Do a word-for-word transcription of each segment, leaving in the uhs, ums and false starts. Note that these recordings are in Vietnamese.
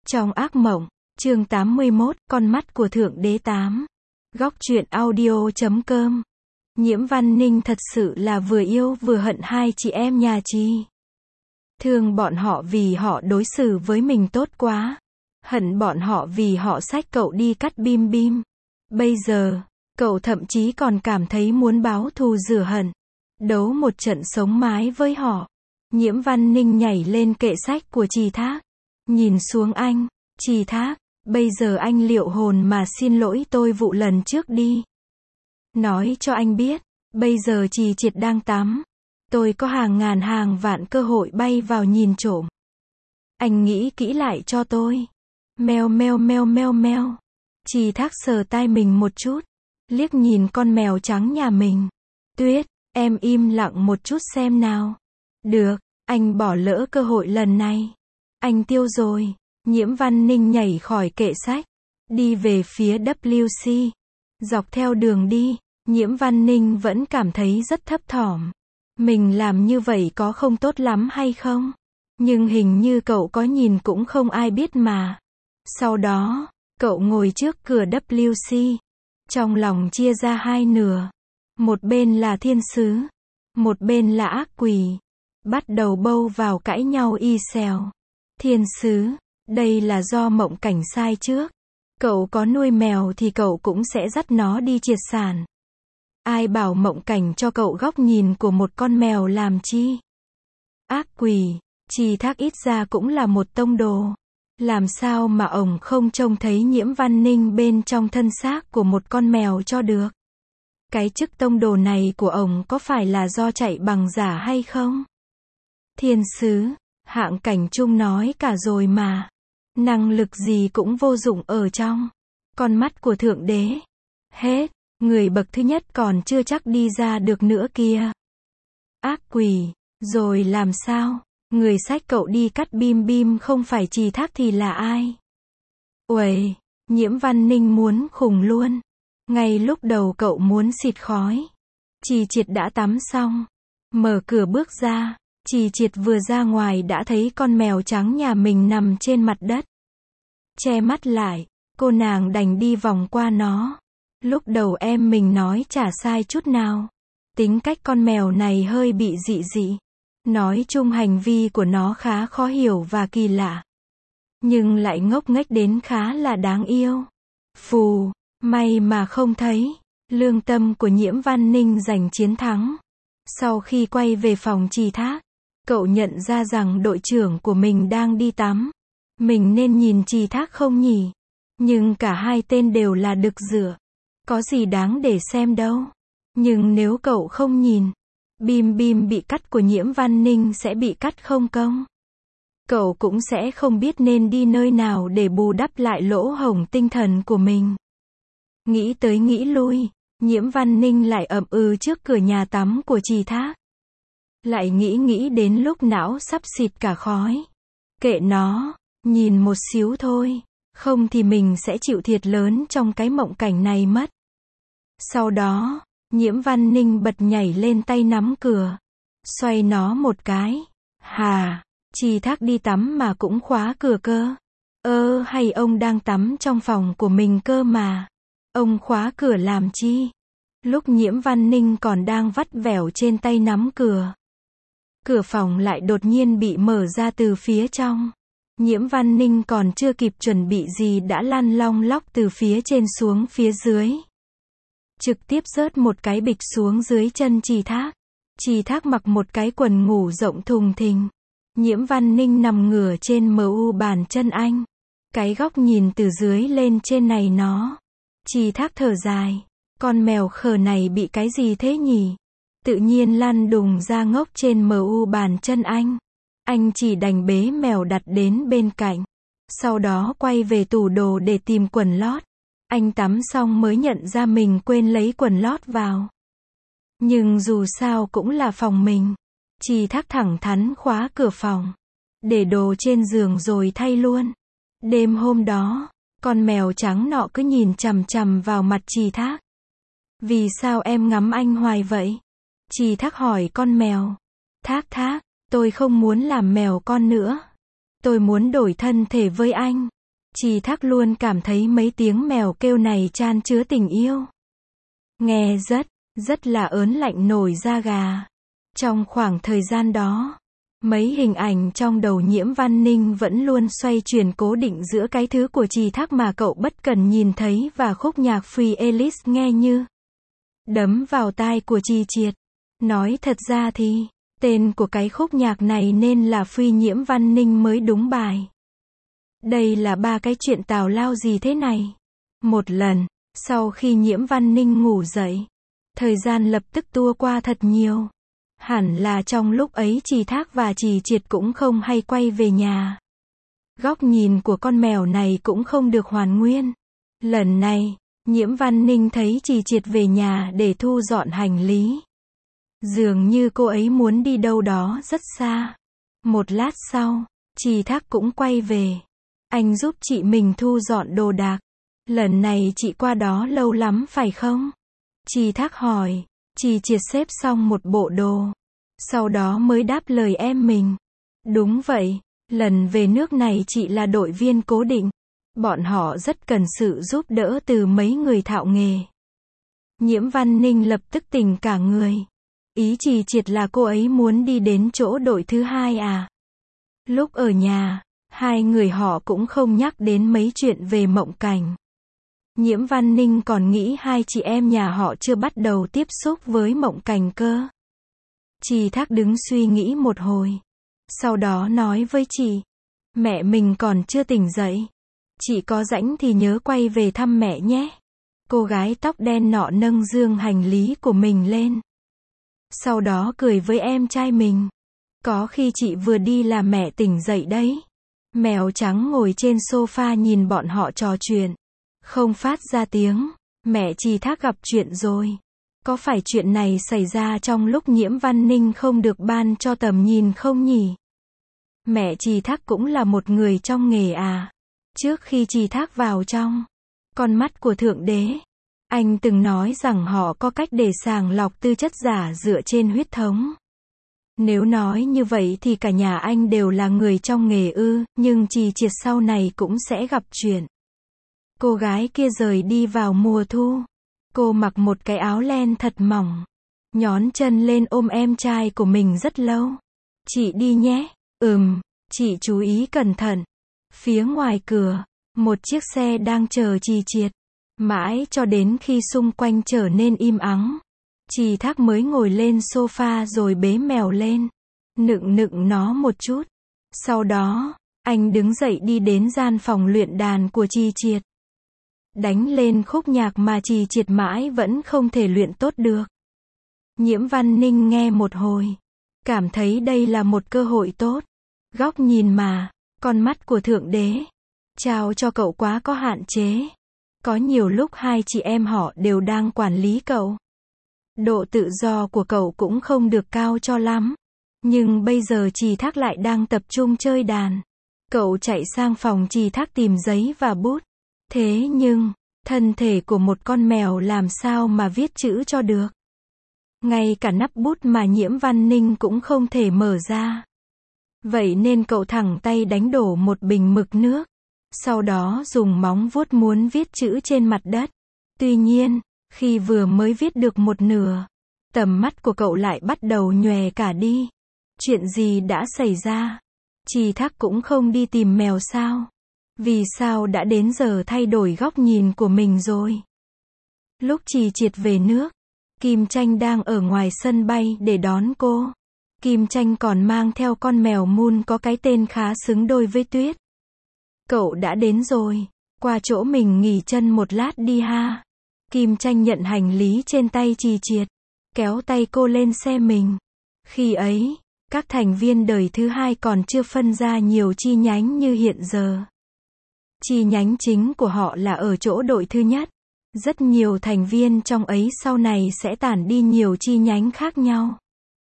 Trong ác mộng, chương tám mươi mốt, con mắt của Thượng Đế tám. Góc truyện audio chấm com. Nhiễm Văn Ninh thật sự là vừa yêu vừa hận hai chị em nhà Chi. Thương bọn họ vì họ đối xử với mình tốt quá. Hận bọn họ vì họ xách cậu đi cắt bim bim. Bây giờ, cậu thậm chí còn cảm thấy muốn báo thù rửa hận. Đấu một trận sống mái với họ. Nhiễm Văn Ninh nhảy lên kệ sách của Trì Thác. Nhìn xuống anh, Trì Thác, bây giờ anh liệu hồn mà xin lỗi tôi vụ lần trước đi. Nói cho anh biết, bây giờ Trì Triệt đang tắm. Tôi có hàng ngàn hàng vạn cơ hội bay vào nhìn trộm. Anh nghĩ kỹ lại cho tôi. Meo meo meo meo meo. Trì Thác sờ tai mình một chút, liếc nhìn con mèo trắng nhà mình. Tuyết, em im lặng một chút xem nào. Được, anh bỏ lỡ cơ hội lần này. Anh tiêu rồi. Nhiễm Văn Ninh nhảy khỏi kệ sách, đi về phía W C. Dọc theo đường đi, Nhiễm Văn Ninh vẫn cảm thấy rất thấp thỏm. Mình làm như vậy có không tốt lắm hay không? Nhưng hình như cậu có nhìn cũng không ai biết mà. Sau đó, cậu ngồi trước cửa W C. Trong lòng chia ra hai nửa. Một bên là thiên sứ, một bên là ác quỷ. Bắt đầu bâu vào cãi nhau y xèo. Thiên sứ, đây là do Mộng Cảnh sai trước. Cậu có nuôi mèo thì cậu cũng sẽ dắt nó đi triệt sản. Ai bảo Mộng Cảnh cho cậu góc nhìn của một con mèo làm chi? Ác quỷ, Trì Thác ít ra cũng là một tông đồ. Làm sao mà ổng không trông thấy Nhiễm Văn Ninh bên trong thân xác của một con mèo cho được? Cái chức tông đồ này của ổng có phải là do chạy bằng giả hay không? Thiên sứ, hạng cảnh trung nói cả rồi mà. Năng lực gì cũng vô dụng ở trong con mắt của Thượng Đế. Hết, người bậc thứ nhất còn chưa chắc đi ra được nữa kia. Ác quỷ, rồi làm sao? Người xách cậu đi cắt bim bim không phải Trì Thác thì là ai? Uầy, Nhiễm Văn Ninh muốn khùng luôn. Ngay lúc đầu cậu muốn xịt khói. Trì Triệt đã tắm xong, mở cửa bước ra. Trì Triệt vừa ra ngoài đã thấy con mèo trắng nhà mình nằm trên mặt đất. Che mắt lại, cô nàng đành đi vòng qua nó. Lúc đầu em mình nói chả sai chút nào. Tính cách con mèo này hơi bị dị dị. Nói chung hành vi của nó khá khó hiểu và kỳ lạ. Nhưng lại ngốc nghếch đến khá là đáng yêu. Phù, may mà không thấy. Lương tâm của Nhiễm Văn Ninh giành chiến thắng. Sau khi quay về phòng Trì Thác, cậu nhận ra rằng đội trưởng của mình đang đi tắm. Mình nên nhìn Trì Thác không nhỉ? Nhưng cả hai tên đều là đực rửa. Có gì đáng để xem đâu. Nhưng nếu cậu không nhìn, bim bim bị cắt của Nhiễm Văn Ninh sẽ bị cắt không công. Cậu cũng sẽ không biết nên đi nơi nào để bù đắp lại lỗ hổng tinh thần của mình. Nghĩ tới nghĩ lui, Nhiễm Văn Ninh lại ậm ừ trước cửa nhà tắm của Trì Thác. Lại nghĩ nghĩ đến lúc não sắp xịt cả khói. Kệ nó, nhìn một xíu thôi, không thì mình sẽ chịu thiệt lớn trong cái mộng cảnh này mất. Sau đó, Nhiễm Văn Ninh bật nhảy lên tay nắm cửa, xoay nó một cái. Hà, Trì Thác đi tắm mà cũng khóa cửa cơ. Ơ hay ông đang tắm trong phòng của mình cơ mà. Ông khóa cửa làm chi? Lúc Nhiễm Văn Ninh còn đang vắt vẻo trên tay nắm cửa, cửa phòng lại đột nhiên bị mở ra từ phía trong. Nhiễm Văn Ninh còn chưa kịp chuẩn bị gì đã lăn long lóc từ phía trên xuống phía dưới. Trực tiếp rớt một cái bịch xuống dưới chân Trì Thác. Trì Thác mặc một cái quần ngủ rộng thùng thình. Nhiễm Văn Ninh nằm ngửa trên mờ u bàn chân anh. Cái góc nhìn từ dưới lên trên này nó. Trì Thác thở dài. Con mèo khờ này bị cái gì thế nhỉ? Tự nhiên lăn đùng ra ngốc trên mờ u bàn chân anh. Anh chỉ đành bế mèo đặt đến bên cạnh. Sau đó quay về tủ đồ để tìm quần lót. Anh tắm xong mới nhận ra mình quên lấy quần lót vào. Nhưng dù sao cũng là phòng mình. Trì Thác thẳng thắn khóa cửa phòng. Để đồ trên giường rồi thay luôn. Đêm hôm đó, con mèo trắng nọ cứ nhìn chằm chằm vào mặt Trì Thác. Vì sao em ngắm anh hoài vậy? Trì Thác hỏi con mèo. Thác Thác, tôi không muốn làm mèo con nữa. Tôi muốn đổi thân thể với anh. Trì Thác luôn cảm thấy mấy tiếng mèo kêu này chan chứa tình yêu. Nghe rất, rất là ớn lạnh nổi da gà. Trong khoảng thời gian đó, mấy hình ảnh trong đầu Nhiễm Văn Ninh vẫn luôn xoay chuyển cố định giữa cái thứ của Trì Thác mà cậu bất cần nhìn thấy và khúc nhạc Free Alice nghe như đấm vào tai của Trì Triệt. Nói thật ra thì, tên của cái khúc nhạc này nên là Free Nhiễm Văn Ninh mới đúng bài. Đây là ba cái chuyện tào lao gì thế này? Một lần, sau khi Nhiễm Văn Ninh ngủ dậy, thời gian lập tức tua qua thật nhiều. Hẳn là trong lúc ấy Trì Thác và Trì Triệt cũng không hay quay về nhà. Góc nhìn của con mèo này cũng không được hoàn nguyên. Lần này, Nhiễm Văn Ninh thấy Trì Triệt về nhà để thu dọn hành lý. Dường như cô ấy muốn đi đâu đó rất xa. Một lát sau, Trì Thác cũng quay về. Anh giúp chị mình thu dọn đồ đạc. Lần này chị qua đó lâu lắm phải không? Trì Thác hỏi. Trì Triệt xếp xong một bộ đồ. Sau đó mới đáp lời em mình. Đúng vậy, lần về nước này chị là đội viên cố định. Bọn họ rất cần sự giúp đỡ từ mấy người thạo nghề. Nhiễm Văn Ninh lập tức tỉnh cả người. Ý Trì Triệt là cô ấy muốn đi đến chỗ đội thứ hai à? Lúc ở nhà, hai người họ cũng không nhắc đến mấy chuyện về Mộng Cảnh. Nhiễm Văn Ninh còn nghĩ hai chị em nhà họ chưa bắt đầu tiếp xúc với Mộng Cảnh cơ. Trì Thác đứng suy nghĩ một hồi. Sau đó nói với chị. Mẹ mình còn chưa tỉnh dậy. Chị có rảnh thì nhớ quay về thăm mẹ nhé. Cô gái tóc đen nọ nâng dương hành lý của mình lên. Sau đó cười với em trai mình. Có khi chị vừa đi là mẹ tỉnh dậy đấy. Mèo trắng ngồi trên sofa nhìn bọn họ trò chuyện. Không phát ra tiếng. Mẹ Trì Thác gặp chuyện rồi. Có phải chuyện này xảy ra trong lúc Nhiễm Văn Ninh không được ban cho tầm nhìn không nhỉ? Mẹ Trì Thác cũng là một người trong nghề à? Trước khi Trì Thác vào trong con mắt của Thượng Đế, anh từng nói rằng họ có cách để sàng lọc tư chất giả dựa trên huyết thống. Nếu nói như vậy thì cả nhà anh đều là người trong nghề ư, nhưng Trì Triệt sau này cũng sẽ gặp chuyện. Cô gái kia rời đi vào mùa thu. Cô mặc một cái áo len thật mỏng. Nhón chân lên ôm em trai của mình rất lâu. Chị đi nhé. Ừm, chị chú ý cẩn thận. Phía ngoài cửa, một chiếc xe đang chờ Trì Triệt. Mãi cho đến khi xung quanh trở nên im ắng, Trì Thác mới ngồi lên sofa rồi bế mèo lên. Nựng nựng nó một chút. Sau đó, anh đứng dậy đi đến gian phòng luyện đàn của Trì Triệt. Đánh lên khúc nhạc mà Trì Triệt mãi vẫn không thể luyện tốt được. Nhiễm Văn Ninh nghe một hồi. Cảm thấy đây là một cơ hội tốt. Góc nhìn mà, con mắt của Thượng Đế trao cho cậu quá có hạn chế. Có nhiều lúc hai chị em họ đều đang quản lý cậu. Độ tự do của cậu cũng không được cao cho lắm. Nhưng bây giờ Trì Thác lại đang tập trung chơi đàn. Cậu chạy sang phòng Trì Thác tìm giấy và bút. Thế nhưng, thân thể của một con mèo làm sao mà viết chữ cho được. Ngay cả nắp bút mà Nhiễm Văn Ninh cũng không thể mở ra. Vậy nên cậu thẳng tay đánh đổ một bình mực nước. Sau đó dùng móng vuốt muốn viết chữ trên mặt đất. Tuy nhiên, khi vừa mới viết được một nửa, tầm mắt của cậu lại bắt đầu nhòe cả đi. Chuyện gì đã xảy ra? Trì Thác cũng không đi tìm mèo sao? Vì sao đã đến giờ thay đổi góc nhìn của mình rồi? Lúc Trì Triệt về nước, Kim Tranh đang ở ngoài sân bay để đón cô. Kim Tranh còn mang theo con mèo Moon có cái tên khá xứng đôi với Tuyết. Cậu đã đến rồi, qua chỗ mình nghỉ chân một lát đi ha. Kim Tranh nhận hành lý trên tay Trì Triệt, kéo tay cô lên xe mình. Khi ấy, các thành viên đời thứ hai còn chưa phân ra nhiều chi nhánh như hiện giờ. Chi nhánh chính của họ là ở chỗ đội thứ nhất. Rất nhiều thành viên trong ấy sau này sẽ tản đi nhiều chi nhánh khác nhau.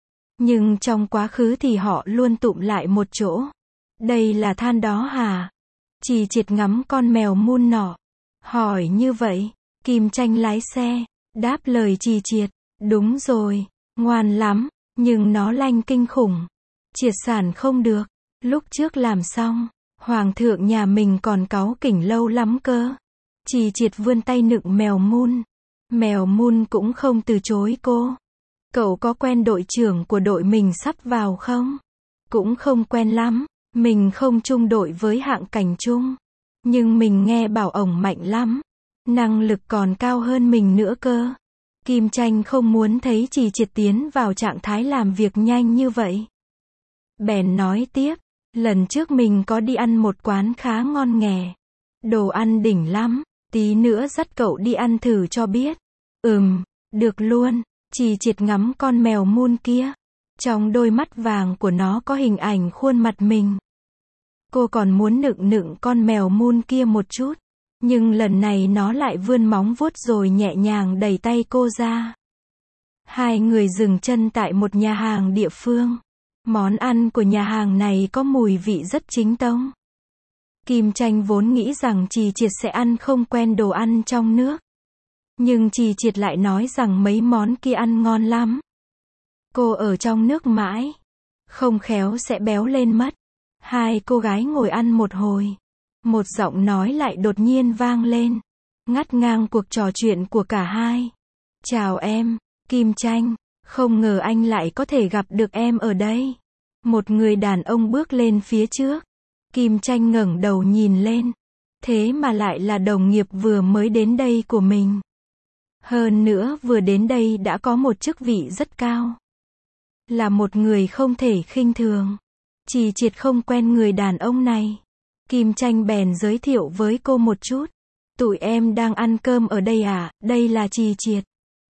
Nhưng trong quá khứ thì họ luôn tụm lại một chỗ. Đây là than đó hả? Trì Triệt ngắm con mèo Moon nọ. Hỏi như vậy, Kim Tranh lái xe, đáp lời Trì Triệt. Đúng rồi, ngoan lắm, nhưng nó lanh kinh khủng. Triệt sản không được. Lúc trước làm xong, Hoàng thượng nhà mình còn cáu kỉnh lâu lắm cơ. Trì Triệt vươn tay nựng mèo Mun. Mèo Mun cũng không từ chối cô. Cậu có quen đội trưởng của đội mình sắp vào không? Cũng không quen lắm. Mình không chung đội với Hạng Cảnh Trung. Nhưng mình nghe bảo ổng mạnh lắm. Năng lực còn cao hơn mình nữa cơ. Kim Tranh không muốn thấy Trì Triệt tiến vào trạng thái làm việc nhanh như vậy. Bèn nói tiếp. Lần trước mình có đi ăn một quán khá ngon nghè. Đồ ăn đỉnh lắm. Tí nữa dắt cậu đi ăn thử cho biết. Ừm, được luôn. Trì Triệt ngắm con mèo Mun kia. Trong đôi mắt vàng của nó có hình ảnh khuôn mặt mình. Cô còn muốn nựng nựng con mèo Mun kia một chút. Nhưng lần này nó lại vươn móng vuốt rồi nhẹ nhàng đẩy tay cô ra. Hai người dừng chân tại một nhà hàng địa phương. Món ăn của nhà hàng này có mùi vị rất chính tông. Kim Tranh vốn nghĩ rằng Trì Triệt sẽ ăn không quen đồ ăn trong nước. Nhưng Trì Triệt lại nói rằng mấy món kia ăn ngon lắm. Cô ở trong nước mãi. Không khéo sẽ béo lên mất. Hai cô gái ngồi ăn một hồi. Một giọng nói lại đột nhiên vang lên. Ngắt ngang cuộc trò chuyện của cả hai. Chào em, Kim Tranh. Không ngờ anh lại có thể gặp được em ở đây. Một người đàn ông bước lên phía trước. Kim Tranh ngẩng đầu nhìn lên. Thế mà lại là đồng nghiệp vừa mới đến đây của mình. Hơn nữa vừa đến đây đã có một chức vị rất cao. Là một người không thể khinh thường. Trì Triệt không quen người đàn ông này. Kim Tranh bèn giới thiệu với cô một chút. Tụi em đang ăn cơm ở đây à, đây là Trì Triệt.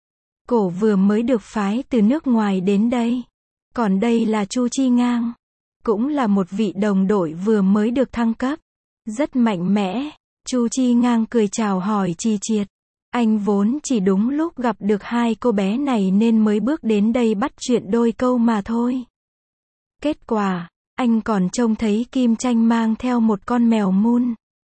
Cổ vừa mới được phái từ nước ngoài đến đây. Còn đây là Chu Chi Ngang. Cũng là một vị đồng đội vừa mới được thăng cấp. Rất mạnh mẽ. Chu Chi Ngang cười chào hỏi Trì Triệt. Anh vốn chỉ đúng lúc gặp được hai cô bé này nên mới bước đến đây bắt chuyện đôi câu mà thôi. Kết quả, anh còn trông thấy Kim Tranh mang theo một con mèo Mun.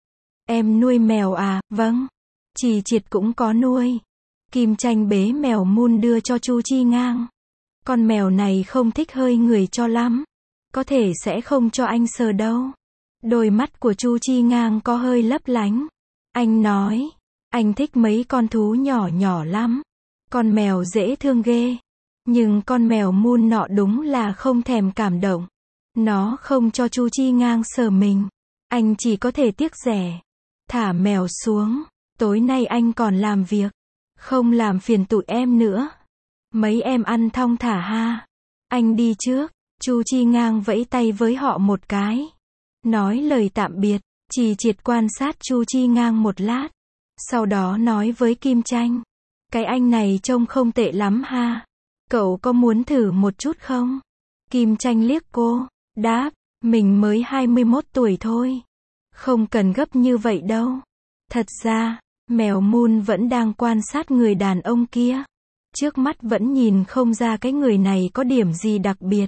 Em nuôi mèo à? Vâng. Trì Triệt cũng có nuôi. Kim Tranh bế mèo Mun đưa cho Chu Chi Ngang. Con mèo này không thích hơi người cho lắm. Có thể sẽ không cho anh sờ đâu. Đôi mắt của Chu Chi Ngang có hơi lấp lánh. Anh nói, anh thích mấy con thú nhỏ nhỏ lắm. Con mèo dễ thương ghê. Nhưng con mèo Mun nọ đúng là không thèm cảm động. Nó không cho Chu Chi Ngang sờ mình. Anh chỉ có thể tiếc rẻ. Thả mèo xuống. Tối nay anh còn làm việc. Không làm phiền tụi em nữa. Mấy em ăn thong thả ha. Anh đi trước. Chu Chi Ngang vẫy tay với họ một cái. Nói lời tạm biệt. Trì Triệt quan sát Chu Chi Ngang một lát. Sau đó nói với Kim Tranh. Cái anh này trông không tệ lắm ha. Cậu có muốn thử một chút không? Kim Tranh liếc cô. Đáp. Mình mới hai mươi mốt tuổi thôi. Không cần gấp như vậy đâu. Thật ra, mèo Mun vẫn đang quan sát người đàn ông kia. Trước mắt vẫn nhìn không ra cái người này có điểm gì đặc biệt.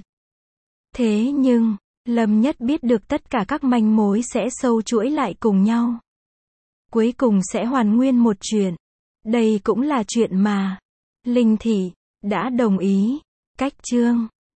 Thế nhưng, Lâm Nhất biết được tất cả các manh mối sẽ sâu chuỗi lại cùng nhau. Cuối cùng sẽ hoàn nguyên một chuyện. Đây cũng là chuyện mà Linh Thị đã đồng ý. Cách chương